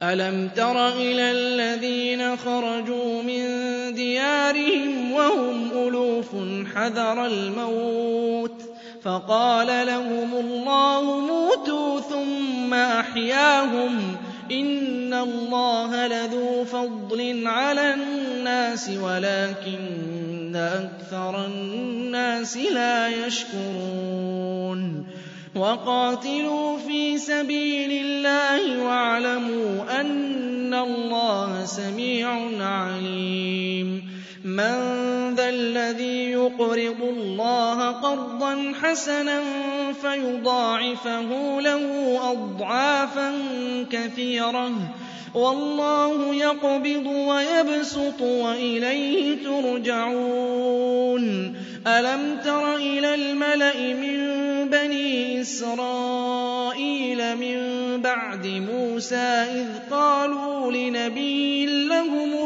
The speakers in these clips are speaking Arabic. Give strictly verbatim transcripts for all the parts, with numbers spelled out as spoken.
أَلَمْ تَرَ إِلَى الَّذِينَ خَرَجُوا مِن دِيَارِهِمْ وَهُمْ أُلُوفٌ حَذَرَ الْمَوْتِ فَقَالَ لَهُمُ اللَّهُ مُوتُوا ثُمَّ أَحْيَاهُمْ ۚ إِنَّ اللَّهَ لَذُو فَضْلٍ عَلَى النَّاسِ وَلَٰكِنَّ أَكْثَرَ النَّاسِ لَا يَشْكُرُونَ وَقَاتِلُوا فِي سَبِيلِ اللَّهِ وَاعْلَمُوا أَنَّ اللَّهَ سَمِيعٌ عَلِيمٌ مَّن ذَا الَّذِي يُقْرِضُ اللَّهَ قَرْضًا حَسَنًا فَيُضَاعِفَهُ لَهُ أَضْعَافًا كَثِيرَةً ۗ وَاللَّهُ يَقْبِضُ وَيَبْسُطُ وَإِلَيْهِ تُرْجَعُونَ أَلَمْ تَرَ إِلَى الْمَلَإِ مِن بَنِي إِسْرَائِيلَ مِن بَعْدِ مُوسَىٰ إِذْ قَالُوا لِنَبِيٍّ لَّهُمُ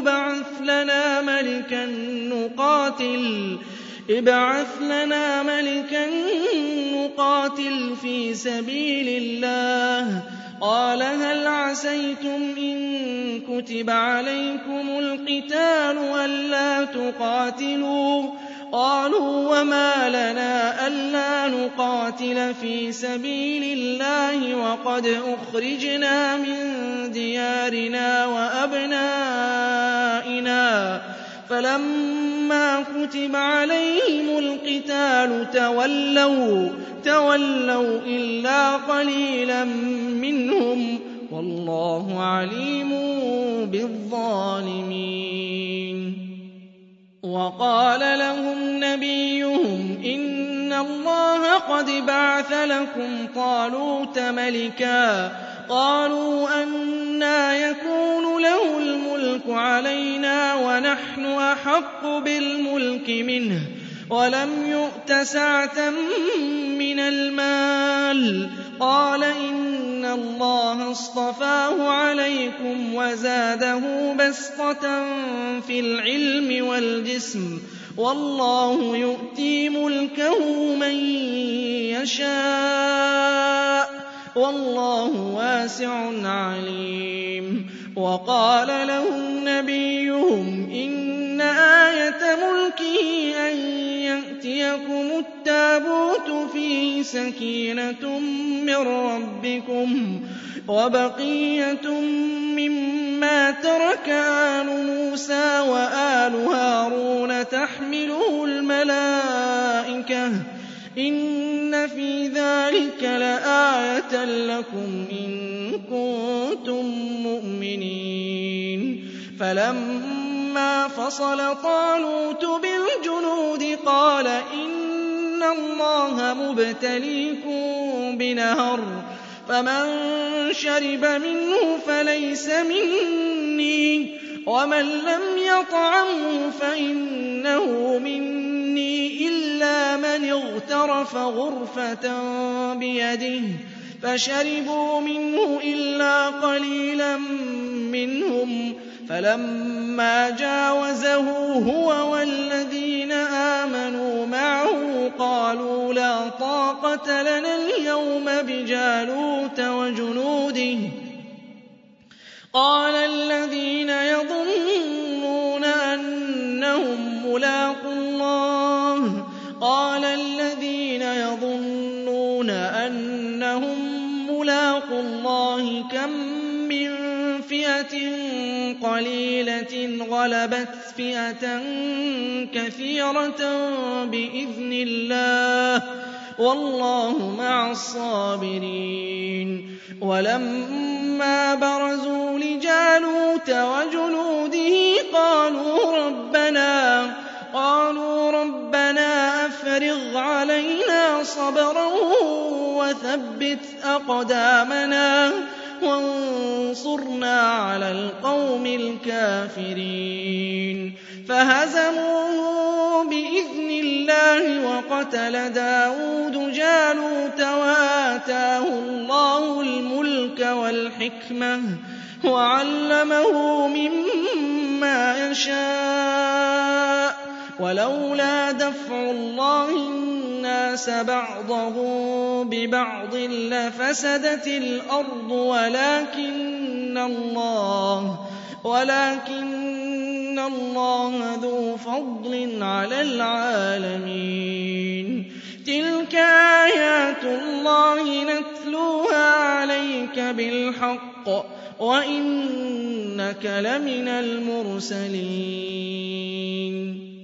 ابْعَثْ لَنَا مَلِكًا نُّقَاتِلْ فِي سَبِيلِ اللَّهِ ۖ قَالَ هَلْ عَسَيْتُمْ إِن كُتِبَ عَلَيْكُمُ الْقِتَالُ أَلَّا تُقَاتِلُوا ۖ قَالُوا وَمَا لَنَا أَلَّا نُقَاتِلَ فِي سَبِيلِ اللَّهِ وَقَدْ أُخْرِجْنَا مِن دِيَارِنَا وَأَبْنَائِنَا ۖ فَلَمَّا كُتِبَ عَلَيْهِمُ الْقِتَالُ تَوَلَّوْا إِلَّا قَلِيلًا مِّنْهُمْ ۗ وَاللَّهُ عَلِيمٌ بِالظَّالِمِينَ وَقَالَ لَهُمْ نَبِيُّهُمْ إِنَّ اللَّهَ قَدْ بَعَثَ لَكُمْ طَالُوتَ مَلِكًا ۚ قَالُوا أَنَّىٰ يَكُونُ لَهُ الْمُلْكُ عَلَيْنَا وَنَحْنُ أَحَقُّ بِالْمُلْكِ مِنْهُ وَلَمْ يُؤْتَ سَعَةً مِّنَ الْمَالِ ۚ قَالَ إِنَّ اللَّهَ اصْطَفَاهُ عَلَيْكُمْ وَزَادَهُ بَسْطَةً فِي الْعِلْمِ وَالْجِسْمِ ۖ وَاللَّهُ يُؤْتِي مُلْكَهُ مَن يَشَاءُ ۚ وَاللَّهُ وَاسِعٌ عَلِيمٌ وَقَالَ لَهُمْ نَبِيُّهُمْ إِنَّ آيَةَ مُلْكِهِ أَن يَأْتِيَكُمُ التَّابُوتُ فِيهِ سَكِينَةٌ مِّن رَّبِّكُمْ وَبَقِيَّةٌ مِّمَّا تَرَكَ آلُ مُوسَىٰ وَآلُ هَارُونَ تَحْمِلُهُ الْمَلَائِكَةُ ۚ إِنَّ فِي ذَٰلِكَ لَآيَةً لَّكُمْ إِن كُنتُم مُّؤْمِنِينَ فَلَمَّا فَصَلَ طَالُوتُ بِالْجُنُودِ قَالَ إِنَّ اللَّهَ مُبْتَلِيكُم بِنَهَرٍ فَمَن شَرِبَ مِنْهُ فَلَيْسَ مِنِّي وَمَن لَّمْ يَطْعَمْهُ فَإِنَّهُ مِنِّي إِلَّا مَنِ اغْتَرَفَ غُرْفَةً بِيَدِهِ فَشَرِبُوا مِنْهُ إِلَّا قَلِيلًا مِّنْهُمْ ۚ فَلَمَّا جَاوَزَهُ هُوَ وَالَّذِينَ آمَنُوا مَعَهُ قَالُوا لَا طَاقَةَ لَنَا الْيَوْمَ بِجَالُوتَ وَجُنُودِهِ ۚ قَالَ الَّذِينَ يَظُنُّونَ أَنَّهُم مُّلَاقُو اللَّهِ قَالَ الَّذِينَ يَظُنُّونَ أَنَّهُم مُّلَاقُو اللَّهِ كَم مِّن فِئَةٍ قَلِيلَةٍ غَلَبَتْ فِئَةً كَثِيرَةً بِإِذْنِ اللَّهِ ۗ وَاللَّهُ مَعَ الصَّابِرِينَ وَلَمَّا بَرَزُوا لِجَالُوتَ وَجُنُودِهِ قَالُوا رَبَّنَا أَفْرِغْ عَلَيْنَا صَبْرًا وَثَبِّتْ أَقْدَامَنَا وَانصُرْنَا عَلَى الْقَوْمِ الْكَافِرِينَ فَهَزَمُوهُم بِإِذْنِ اللَّهِ وَقَتَلَ دَاوُودُ جَالُوتَ وَآتَاهُ اللَّهُ الْمُلْكَ وَالْحِكْمَةَ وَعَلَّمَهُ مِمَّا يَشَاءُ ۗ وَلَوْلَا دَفْعُ اللَّهِ النَّاسَ بَعْضَهُم بِبَعْضٍ لَّفَسَدَتِ الْأَرْضُ وَلَٰكِنَّ اللَّهَ وَلَٰكِنَّ اللَّهَ ذُو فَضْلٍ عَلَى الْعَالَمِينَ تِلْكَ آيَاتُ اللَّهِ نَتْلُوهَا عَلَيْكَ بِالْحَقِّ وَإِنَّكَ لَمِنَ الْمُرْسَلِينَ